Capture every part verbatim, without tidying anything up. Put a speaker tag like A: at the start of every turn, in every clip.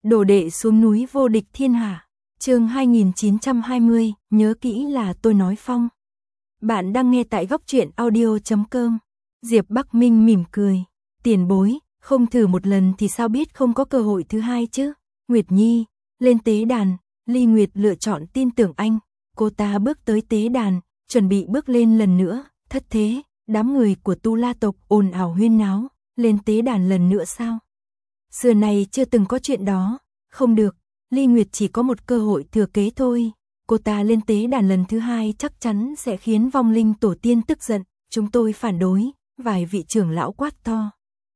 A: Đồ đệ xuống núi vô địch thiên hạ. Chương hai nghìn chín trăm hai mươi, nhớ kỹ là tôi nói Phong. Bạn đang nghe tại góc truyện audio chấm com. Diệp Bắc Minh mỉm cười, tiền bối, không thử một lần thì sao biết không có cơ hội thứ hai chứ. Nguyệt Nhi, lên tế đàn. Ly Nguyệt lựa chọn tin tưởng anh. Cô ta bước tới tế đàn, chuẩn bị bước lên lần nữa. Thất thế, đám người của Tu La tộc ồn ào huyên náo. Lên tế đàn lần nữa sao? Xưa này chưa từng có chuyện đó. Không được, Ly Nguyệt chỉ có một cơ hội thừa kế thôi. Cô ta lên tế đàn lần thứ hai chắc chắn sẽ khiến vong linh tổ tiên tức giận. Chúng tôi phản đối, vài vị trưởng lão quát to.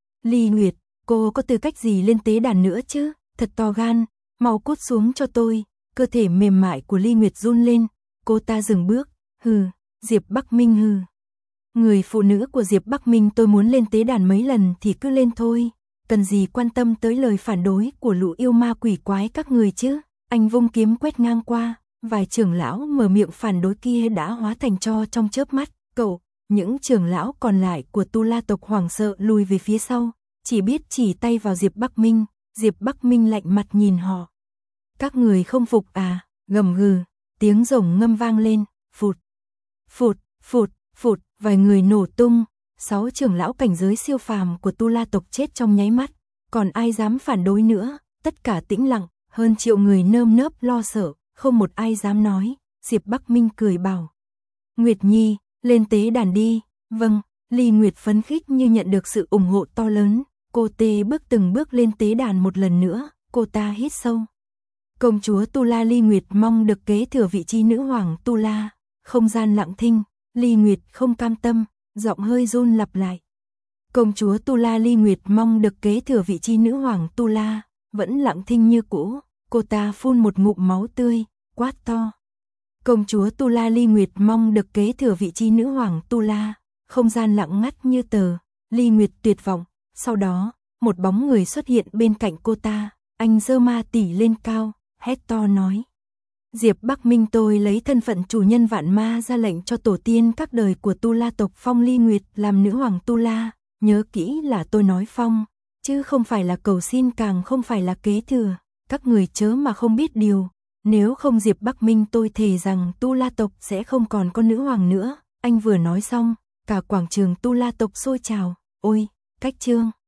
A: Ly Nguyệt, cô có tư cách gì lên tế đàn nữa chứ? Thật to gan, mau cút xuống cho tôi. Cơ thể mềm mại của Ly Nguyệt run lên. Cô ta dừng bước, hừ, Diệp Bắc Minh hừ. Người phụ nữ của Diệp Bắc Minh tôi muốn lên tế đàn mấy lần thì cứ lên thôi. Cần gì quan tâm tới lời phản đối của lũ yêu ma quỷ quái các người chứ. Anh vung kiếm quét ngang qua, vài trưởng lão mở miệng phản đối kia đã hóa thành tro trong chớp mắt. Cậu, những trưởng lão còn lại của Tu La tộc hoảng sợ lùi về phía sau, chỉ biết chỉ tay vào Diệp Bắc Minh. Diệp Bắc Minh lạnh mặt nhìn họ. Các người không phục à? Gầm gừ, tiếng rồng ngâm vang lên, phụt, phụt, phụt, phụt, vài người nổ tung. Sáu trưởng lão cảnh giới siêu phàm của Tu La tộc chết trong nháy mắt, còn ai dám phản đối nữa, tất cả tĩnh lặng, hơn triệu người nơm nớp lo sợ, không một ai dám nói. Diệp Bắc Minh cười bảo, Nguyệt Nhi, lên tế đàn đi. Vâng, Ly Nguyệt phấn khích như nhận được sự ủng hộ to lớn, cô tê bước từng bước lên tế đàn một lần nữa, cô ta hít sâu. Công chúa Tu La Ly Nguyệt mong được kế thừa vị trí nữ hoàng Tu La. Không gian lặng thinh, Ly Nguyệt không cam tâm, giọng hơi run lặp lại. Công chúa Tu La Ly Nguyệt mong được kế thừa vị trí nữ hoàng Tu La, vẫn lặng thinh như cũ. Cô ta phun một ngụm máu tươi, quát to. Công chúa Tu La Ly Nguyệt mong được kế thừa vị trí nữ hoàng Tu La. Không gian lặng ngắt như tờ. Ly Nguyệt tuyệt vọng. Sau đó, một bóng người xuất hiện bên cạnh cô ta. Anh giơ ma tỷ lên cao, hét to nói. Diệp Bắc Minh tôi lấy thân phận chủ nhân vạn ma ra lệnh cho tổ tiên các đời của Tu La tộc phong Ly Nguyệt làm nữ hoàng Tu La. Nhớ kỹ là tôi nói phong, chứ không phải là cầu xin, càng không phải là kế thừa. Các người chớ mà không biết điều. Nếu không Diệp Bắc Minh tôi thề rằng Tu La tộc sẽ không còn có nữ hoàng nữa. Anh vừa nói xong, cả quảng trường Tu La tộc sôi trào. Ôi, cách chương.